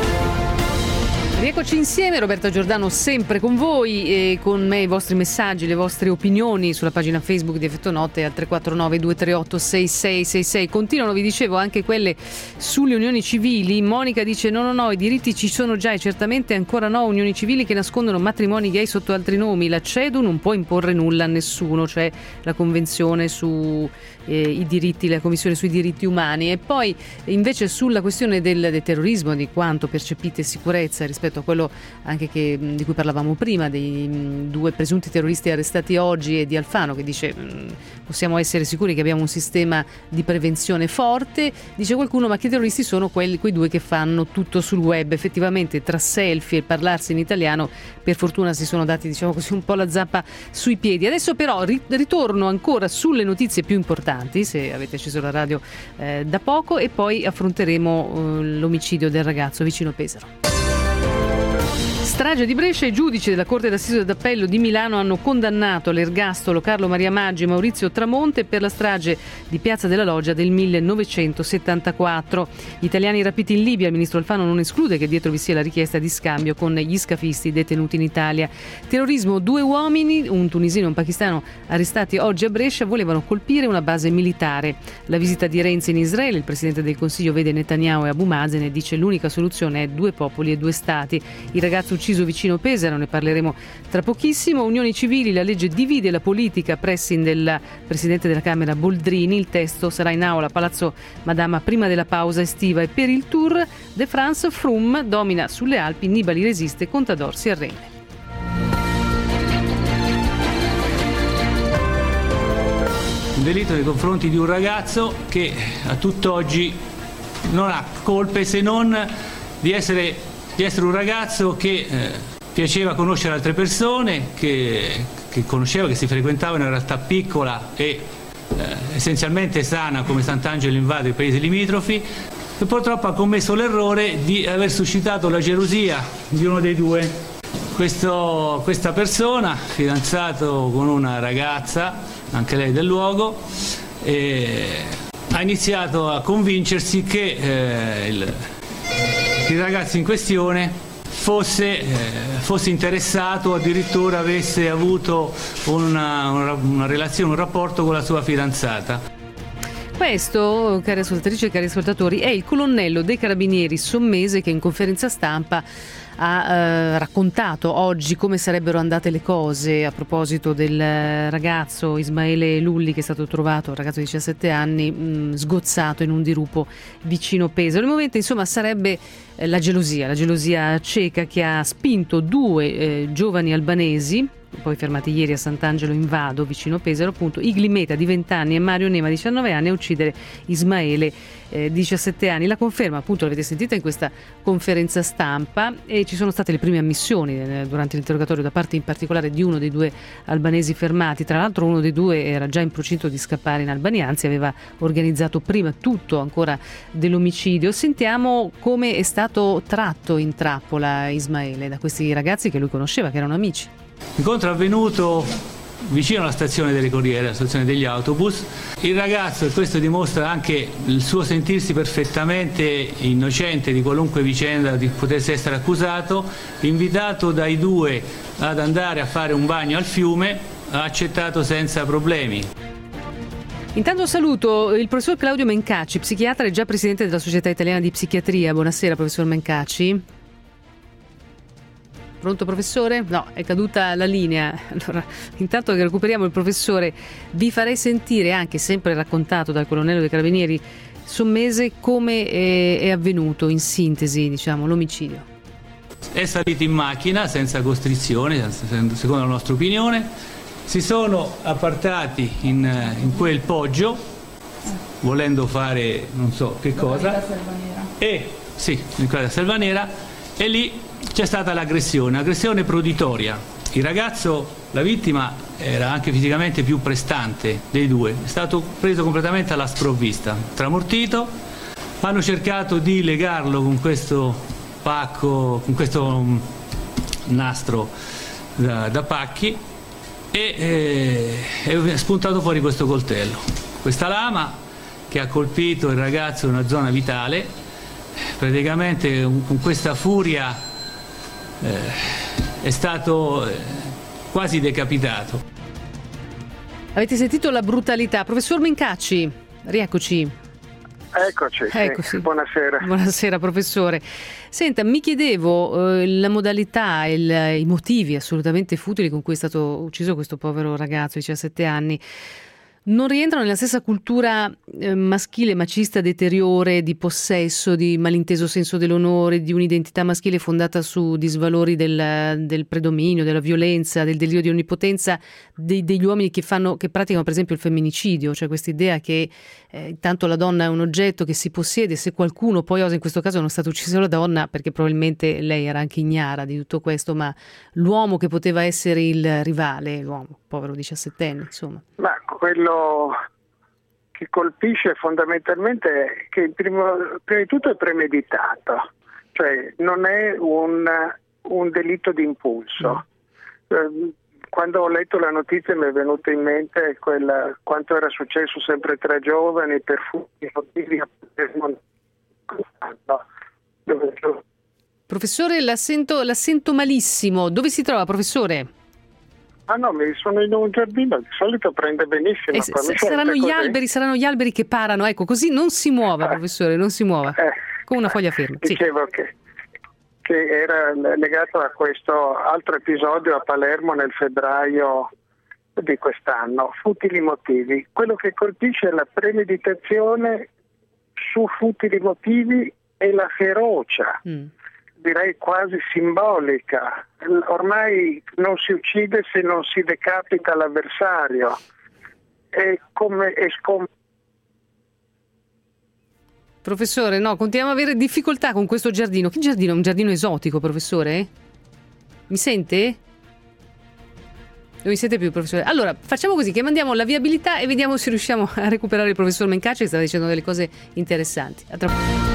Rieccoci insieme, Roberta Giordano sempre con voi e con me i vostri messaggi, le vostre opinioni sulla pagina Facebook di Effetto Notte al 349 238 6666. Continuano, vi dicevo, anche quelle sulle unioni civili. Monica dice no, i diritti ci sono già e certamente ancora no unioni civili che nascondono matrimoni gay sotto altri nomi. La CEDU non può imporre nulla a nessuno, cioè la convenzione su i diritti, la commissione sui diritti umani. E poi invece sulla questione del terrorismo, di quanto percepite sicurezza rispetto a quello anche di cui parlavamo prima, dei due presunti terroristi arrestati oggi, e di Alfano che dice possiamo essere sicuri che abbiamo un sistema di prevenzione forte. Dice qualcuno: ma che terroristi sono quei due che fanno tutto sul web? Effettivamente tra selfie e parlarsi in italiano per fortuna si sono dati, diciamo così, un po' la zappa sui piedi. Adesso però ritorno ancora sulle notizie più importanti, se avete acceso la radio da poco, e poi affronteremo l'omicidio del ragazzo vicino Pesaro. Strage di Brescia. I giudici della Corte d'Assise d'Appello di Milano hanno condannato all'ergastolo Carlo Maria Maggi e Maurizio Tramonte per la strage di Piazza della Loggia del 1974. Gli italiani rapiti in Libia, il ministro Alfano non esclude che dietro vi sia la richiesta di scambio con gli scafisti detenuti in Italia. Terrorismo: 2 uomini, un tunisino e un pakistano, arrestati oggi a Brescia, volevano colpire una base militare. La visita di Renzi in Israele, il presidente del Consiglio vede Netanyahu e Abu Mazen e dice: l'unica soluzione è 2 popoli e 2 stati. Il ragazzo ucciso vicino Pesaro, ne parleremo tra pochissimo. Unioni civili, la legge divide la politica, pressing del presidente della Camera Boldrini. Il testo sarà in aula a Palazzo Madama prima della pausa estiva. E per il Tour de France, Froome domina sulle Alpi, Nibali resiste, Contador si arrende. Un delitto nei confronti di un ragazzo che a tutt'oggi non ha colpe se non di essere un ragazzo che piaceva conoscere altre persone, che conosceva, che si frequentava in una realtà piccola e essenzialmente sana come Sant'Angelo in Vado, i paesi limitrofi, che purtroppo ha commesso l'errore di aver suscitato la gelosia di uno dei due. Questa persona, fidanzato con una ragazza, anche lei del luogo, ha iniziato a convincersi che il ragazzo in questione fosse interessato o addirittura avesse avuto una relazione, un rapporto con la sua fidanzata. Questo, cari ascoltatrici e cari ascoltatori, è il colonnello dei Carabinieri Sommese che in conferenza stampa ha raccontato oggi come sarebbero andate le cose a proposito del ragazzo Ismaele Lulli, che è stato trovato, un ragazzo di 17 anni, sgozzato in un dirupo vicino Pesaro. Il momento, insomma, sarebbe la gelosia cieca che ha spinto due giovani albanesi, poi fermati ieri a Sant'Angelo in Vado, vicino Pesaro, appunto, Igli Meta di 20 anni e Mario Nema 19 anni, a uccidere Ismaele 17 anni. La conferma, appunto, l'avete sentita in questa conferenza stampa, e ci sono state le prime ammissioni durante l'interrogatorio da parte in particolare di uno dei due albanesi fermati. Tra l'altro uno dei due era già in procinto di scappare in Albania, anzi aveva organizzato prima tutto ancora dell'omicidio. Sentiamo come è stato tratto in trappola Ismaele da questi ragazzi che lui conosceva, che erano amici. L'incontro è avvenuto vicino alla stazione delle corriere, la stazione degli autobus. Il ragazzo, e questo dimostra anche il suo sentirsi perfettamente innocente di qualunque vicenda di potesse essere accusato, invitato dai due ad andare a fare un bagno al fiume, ha accettato senza problemi. Intanto saluto il professor Claudio Mencacci, psichiatra e già presidente della Società Italiana di Psichiatria. Buonasera, professor Mencacci. Pronto, professore? No, è caduta la linea. Allora, intanto che recuperiamo il professore, vi farei sentire, anche sempre raccontato dal colonnello dei Carabinieri Sommese, come è avvenuto in sintesi, diciamo, l'omicidio. È salito in macchina senza costrizione, secondo la nostra opinione, si sono appartati in quel poggio, volendo fare non so che cosa, in quella Selvanera, e lì c'è stata l'aggressione proditoria. Il ragazzo, la vittima, era anche fisicamente più prestante dei due, è stato preso completamente alla sprovvista, tramortito. Hanno cercato di legarlo con questo pacco, con questo nastro da pacchi, e è spuntato fuori questo coltello, questa lama che ha colpito il ragazzo in una zona vitale. Praticamente con questa furia è stato quasi decapitato. Avete sentito la brutalità. Professor Mencacci, rieccoci. Eccoci. Sì. Buonasera. Buonasera, professore. Senta, mi chiedevo la modalità e i motivi assolutamente futili con cui è stato ucciso questo povero ragazzo di 17 anni. Non rientrano nella stessa cultura maschile, macista, deteriore, di possesso, di malinteso senso dell'onore, di un'identità maschile fondata su disvalori del predominio, della violenza, del delirio di onnipotenza degli uomini che praticano per esempio il femminicidio, cioè questa idea che intanto la donna è un oggetto che si possiede, se qualcuno poi osa, in questo caso non è stata uccisa la donna perché probabilmente lei era anche ignara di tutto questo, ma l'uomo che poteva essere il rivale, l'uomo, povero 17enne, insomma. Ma quello che colpisce fondamentalmente è che prima di tutto è premeditato, cioè non è un delitto di impulso. Quando ho letto la notizia mi è venuto in mente quanto era successo sempre tra giovani per motivi. Professore, la sento malissimo. Dove si trova, professore? Ah no, sono in un giardino, di solito prende benissimo. Saranno gli alberi che parano, ecco, così non si muova, professore, non si muova, con una foglia ferma. Dicevo che era legato a questo altro episodio a Palermo nel febbraio di quest'anno, futili motivi. Quello che colpisce è la premeditazione su futili motivi e la ferocia. Direi quasi simbolica. Ormai non si uccide se non si decapita l'avversario. È come Professore, no, continuiamo ad avere difficoltà con questo giardino. Che giardino? Un giardino esotico, professore? Mi sente? Non mi sente più, professore? Allora, facciamo così, che mandiamo la viabilità e vediamo se riusciamo a recuperare il professor Mencacci, che stava dicendo delle cose interessanti. A tra poco.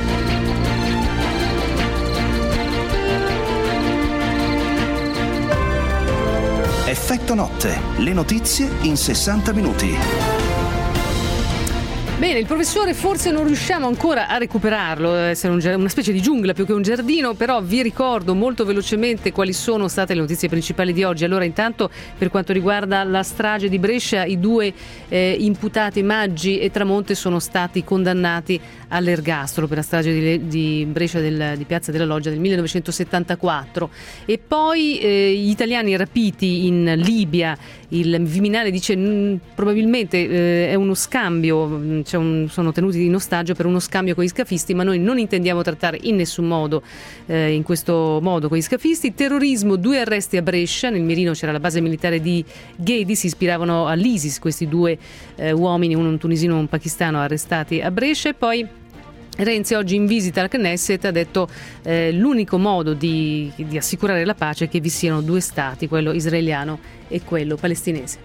Effetto notte, le notizie in 60 minuti. Bene, il professore forse non riusciamo ancora a recuperarlo, deve essere una specie di giungla più che un giardino, però vi ricordo molto velocemente quali sono state le notizie principali di oggi. Allora, intanto, per quanto riguarda la strage di Brescia, i due imputati Maggi e Tramonte sono stati condannati all'ergastolo per la strage di Brescia di Piazza della Loggia del 1974. E poi gli italiani rapiti in Libia, il Viminale dice probabilmente è uno scambio, sono tenuti in ostaggio per uno scambio con gli scafisti, ma noi non intendiamo trattare in nessun modo in questo modo con gli scafisti. Terrorismo, 2 arresti a Brescia, nel mirino c'era la base militare di Ghedi, si ispiravano all'ISIS questi due uomini, uno un tunisino e un pakistano arrestati a Brescia. E poi Renzi oggi in visita al Knesset ha detto l'unico modo di assicurare la pace è che vi siano 2 stati, quello israeliano e quello palestinese.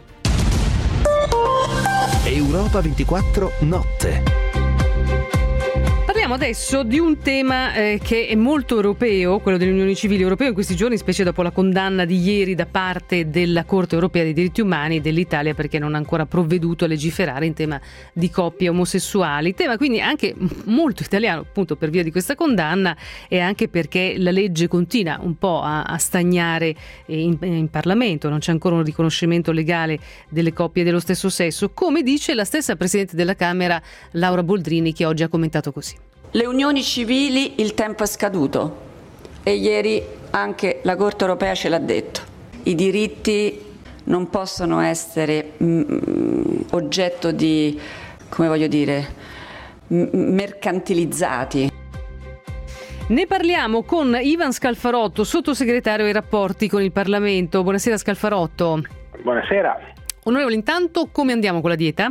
Europa 24 notte. Parliamo adesso di un tema che è molto europeo, quello delle unioni civili europee in questi giorni, specie dopo la condanna di ieri da parte della Corte europea dei diritti umani dell'Italia perché non ha ancora provveduto a legiferare in tema di coppie omosessuali. Tema quindi anche molto italiano, appunto per via di questa condanna e anche perché la legge continua un po' a stagnare in Parlamento, non c'è ancora un riconoscimento legale delle coppie dello stesso sesso, come dice la stessa Presidente della Camera Laura Boldrini, che oggi ha commentato così. Le unioni civili il tempo è scaduto e ieri anche la Corte europea ce l'ha detto. I diritti non possono essere oggetto di, mercantilizzati. Ne parliamo con Ivan Scalfarotto, sottosegretario ai rapporti con il Parlamento. Buonasera Scalfarotto. Buonasera. Onorevole, intanto come andiamo con la dieta?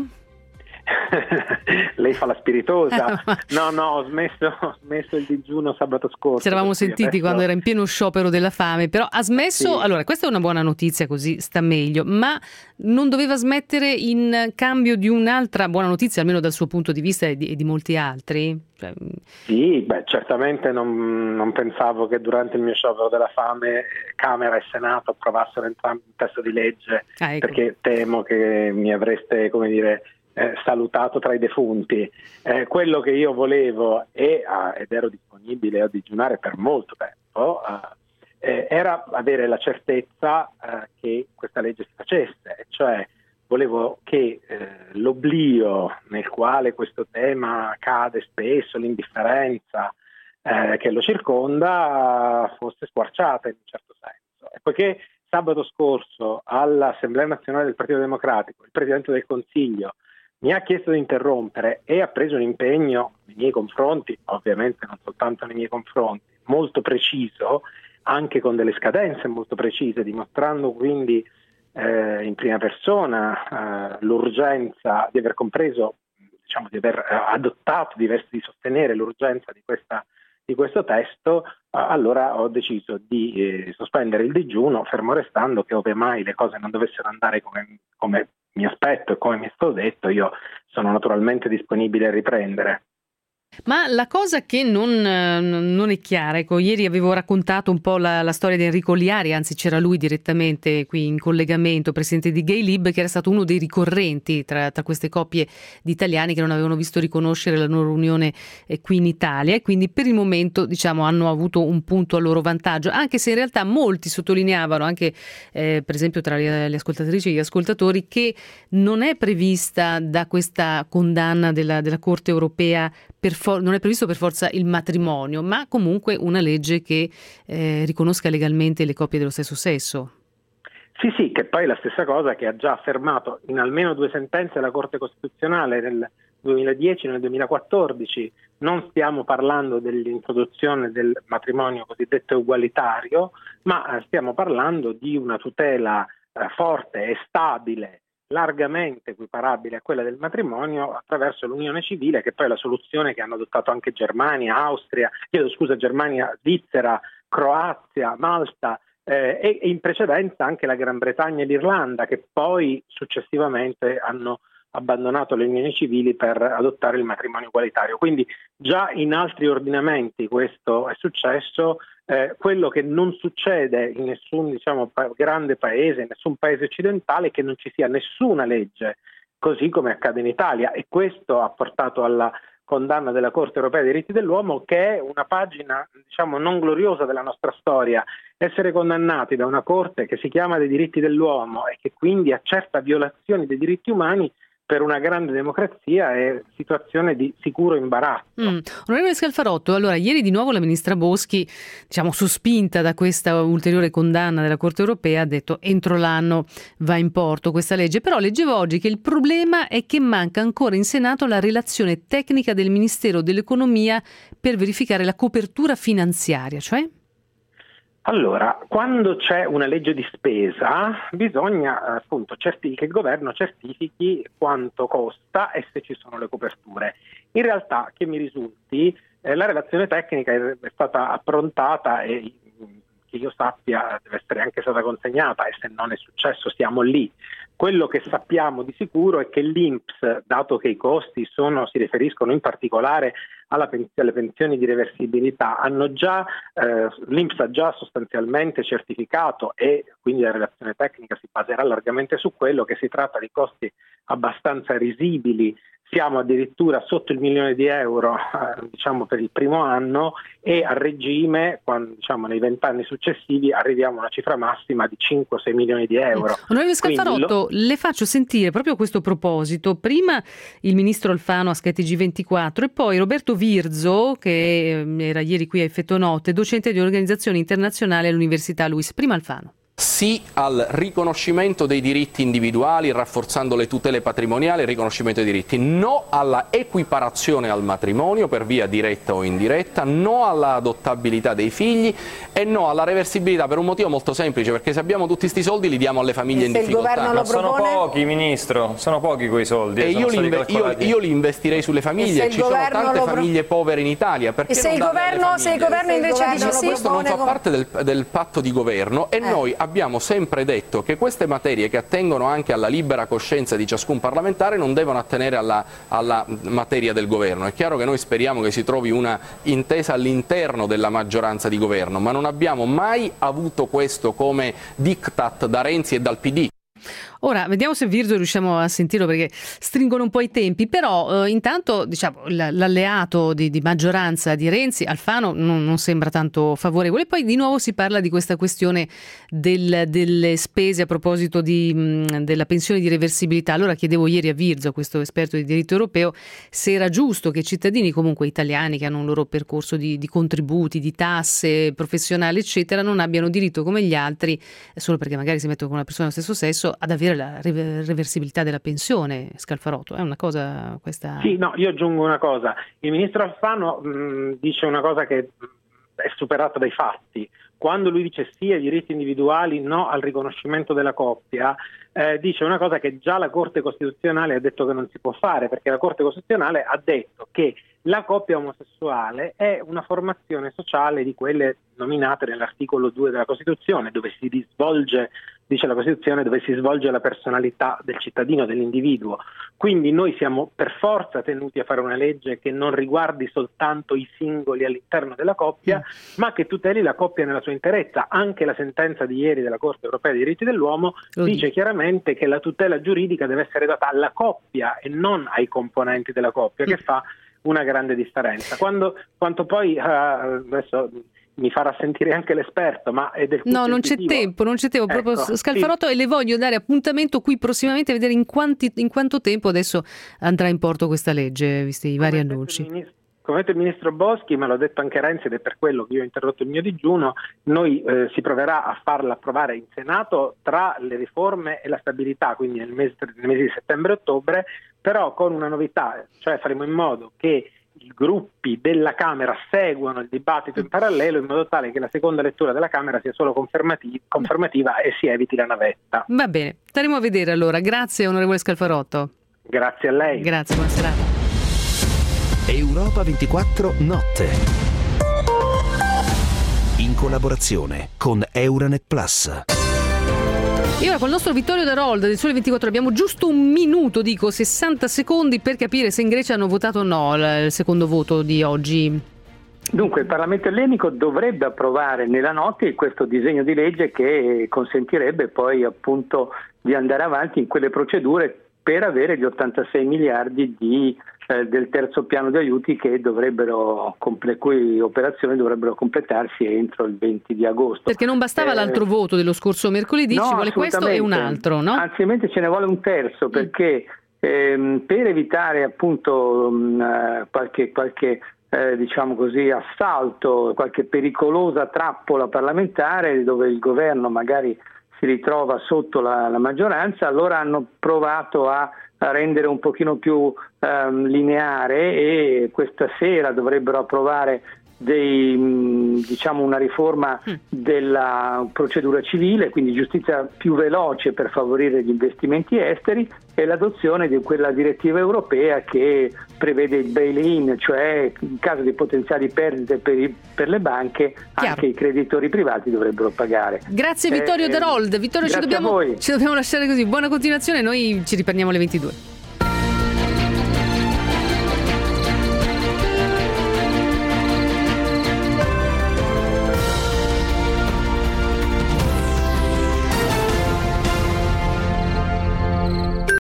Lei fa la spiritosa. No, ho smesso il digiuno sabato scorso. Ci eravamo sentiti quando era in pieno sciopero della fame, però ha smesso. Sì. Allora, questa è una buona notizia, così sta meglio, ma non doveva smettere in cambio di un'altra buona notizia, almeno dal suo punto di vista e di molti altri? Sì, certamente non pensavo che durante il mio sciopero della fame Camera e Senato approvassero entrambi un testo di legge, ecco. Perché temo che mi avreste, salutato tra i defunti. Quello che io volevo ed ero disponibile a digiunare per molto tempo era avere la certezza che questa legge si facesse, cioè volevo che l'oblio nel quale questo tema cade spesso, l'indifferenza che lo circonda fosse squarciata in un certo senso. E poiché sabato scorso all'Assemblea Nazionale del Partito Democratico il Presidente del Consiglio mi ha chiesto di interrompere e ha preso un impegno nei miei confronti, ovviamente non soltanto nei miei confronti, molto preciso, anche con delle scadenze molto precise, dimostrando quindi in prima persona l'urgenza di aver compreso, di aver adottato, di sostenere l'urgenza di questo testo, allora ho deciso di sospendere il digiuno, fermo restando che ove mai le cose non dovessero andare come mi aspetto e come mi è stato detto, io sono naturalmente disponibile a riprendere. Ma la cosa che non è chiara, ecco, ieri avevo raccontato un po' la storia di Enrico Liari, anzi c'era lui direttamente qui in collegamento, presidente di Gay Lib, che era stato uno dei ricorrenti tra queste coppie di italiani che non avevano visto riconoscere la loro unione qui in Italia, e quindi per il momento hanno avuto un punto a loro vantaggio, anche se in realtà molti sottolineavano, anche per esempio tra le ascoltatrici e gli ascoltatori, che non è prevista da questa condanna della Corte europea non è previsto per forza il matrimonio, ma comunque una legge che riconosca legalmente le coppie dello stesso sesso. Sì, che poi è la stessa cosa che ha già affermato in almeno 2 sentenze la Corte Costituzionale nel 2010 e nel 2014. Non stiamo parlando dell'introduzione del matrimonio cosiddetto ugualitario, ma stiamo parlando di una tutela forte e stabile, largamente equiparabile a quella del matrimonio attraverso l'unione civile, che poi è la soluzione che hanno adottato anche Germania, Svizzera, Croazia, Malta e in precedenza anche la Gran Bretagna e l'Irlanda, che poi successivamente hanno abbandonato le unioni civili per adottare il matrimonio ugualitario. Quindi già in altri ordinamenti questo è successo. Quello che non succede in nessun grande paese, in nessun paese occidentale, è che non ci sia nessuna legge così come accade in Italia, e questo ha portato alla condanna della Corte Europea dei Diritti dell'Uomo, che è una pagina, diciamo, non gloriosa della nostra storia. Essere condannati da una Corte che si chiama dei diritti dell'uomo e che quindi accerta violazioni dei diritti umani per una grande democrazia è situazione di sicuro imbarazzo. Onorevole Scalfarotto, allora ieri di nuovo la ministra Boschi, diciamo sospinta da questa ulteriore condanna della Corte Europea, ha detto entro l'anno va in porto questa legge, però leggevo oggi che il problema è che manca ancora in Senato la relazione tecnica del Ministero dell'Economia per verificare la copertura finanziaria, cioè? Allora, quando c'è una legge di spesa bisogna appunto che il governo certifichi quanto costa e se ci sono le coperture. In realtà, che mi risulti, la relazione tecnica è stata approntata e che io sappia deve essere anche stata consegnata, e se non è successo siamo lì. Quello che sappiamo di sicuro è che l'INPS, dato che i costi si riferiscono in particolare alle pensioni di reversibilità, l'INPS ha già sostanzialmente certificato, e quindi la relazione tecnica si baserà largamente su quello, che si tratta di costi abbastanza risibili. Siamo addirittura sotto il €1.000.000 diciamo per il primo anno, e a regime, diciamo nei 20 anni successivi, arriviamo a una cifra massima di 5-6 milioni di euro. Onorevole Scalfarotto, le faccio sentire proprio a questo proposito prima il ministro Alfano a Sky TG24 e poi Roberto Virzo, che era ieri qui a Effetto Notte, docente di organizzazione internazionale all'Università LUISS. Prima Alfano. Sì al riconoscimento dei diritti individuali, rafforzando le tutele patrimoniali e il riconoscimento dei diritti. No alla equiparazione al matrimonio per via diretta o indiretta, no alla adottabilità dei figli e no alla reversibilità, per un motivo molto semplice, perché se abbiamo tutti sti soldi li diamo alle famiglie in difficoltà. Ma sono pochi, Ministro, sono pochi quei soldi. E io li investirei sulle famiglie. Ci sono tante famiglie povere in Italia. Perché e se il governo invece dice sì? Questo non fa parte del patto di governo, e noi abbiamo sempre detto che queste materie, che attengono anche alla libera coscienza di ciascun parlamentare, non devono attenere alla materia del governo. È chiaro che noi speriamo che si trovi una intesa all'interno della maggioranza di governo, ma non abbiamo mai avuto questo come diktat da Renzi e dal PD. Ora, vediamo se Virzo riusciamo a sentirlo, perché stringono un po' i tempi, però intanto diciamo l'alleato di maggioranza di Renzi, Alfano, non sembra tanto favorevole. Poi di nuovo si parla di questa questione delle spese a proposito della pensione di reversibilità. Allora chiedevo ieri a Virzo, a questo esperto di diritto europeo, se era giusto che i cittadini comunque italiani, che hanno un loro percorso di contributi, di tasse professionali eccetera, non abbiano diritto come gli altri, solo perché magari si mettono con una persona dello stesso sesso, ad avere la reversibilità della pensione. Scalfarotto, è una cosa questa? Sì, no, io aggiungo una cosa. Il ministro Alfano dice una cosa che è superata dai fatti. Quando lui dice sì ai diritti individuali, no al riconoscimento della coppia, dice una cosa che già la Corte Costituzionale ha detto che non si può fare, perché la Corte Costituzionale ha detto che la coppia omosessuale è una formazione sociale di quelle nominate nell'articolo 2 della Costituzione, dove si svolge, dice la Costituzione, dove si svolge la personalità del cittadino, dell'individuo. Quindi noi siamo per forza tenuti a fare una legge che non riguardi soltanto i singoli all'interno della coppia, ma che tuteli la coppia nella sua interezza. Anche la sentenza di ieri della Corte Europea dei Diritti dell'Uomo dice chiaramente che la tutela giuridica deve essere data alla coppia e non ai componenti della coppia, che fa una grande differenza. Quanto poi adesso mi farà sentire anche l'esperto, ma è del tutto non c'è tempo, proprio Scalfarotto, sì. E le voglio dare appuntamento qui prossimamente a vedere in quanto tempo adesso andrà in porto questa legge, visti i vari annunci. Come ha detto il ministro Boschi, ma l'ho detto anche Renzi, ed è per quello che io ho interrotto il mio digiuno, noi si proverà a farla approvare in Senato tra le riforme e la stabilità, quindi nel mese di settembre e ottobre, però con una novità, cioè faremo in modo che i gruppi della Camera seguano il dibattito in parallelo, in modo tale che la seconda lettura della Camera sia solo confermativa e si eviti la navetta. Va bene, staremo a vedere allora. Grazie onorevole Scalfarotto. Grazie a lei. Grazie, buona serata. Europa 24 Notte, in collaborazione con Euranet Plus. E ora col nostro Vittorio Darold del Sole 24 abbiamo giusto un minuto, 60 secondi per capire se in Grecia hanno votato o no il secondo voto di oggi. Dunque il Parlamento ellenico dovrebbe approvare nella notte questo disegno di legge che consentirebbe poi appunto di andare avanti in quelle procedure per avere gli 86 miliardi del terzo piano di aiuti che cui operazioni dovrebbero completarsi entro il 20 di agosto. Perché non bastava l'altro voto dello scorso mercoledì, ci vuole questo e un altro, no? Anzi, ce ne vuole un terzo, perché per evitare appunto qualche diciamo così assalto, qualche pericolosa trappola parlamentare dove il governo magari si ritrova sotto la maggioranza, allora hanno provato a rendere un pochino più lineare, e questa sera dovrebbero approvare una riforma della procedura civile, quindi giustizia più veloce per favorire gli investimenti esteri, e l'adozione di quella direttiva europea che prevede il bail-in, cioè in caso di potenziali perdite per le banche, anche i creditori privati dovrebbero pagare. Grazie Vittorio Darold. Vittorio, ci dobbiamo lasciare così. Buona continuazione, noi ci riprendiamo alle 22.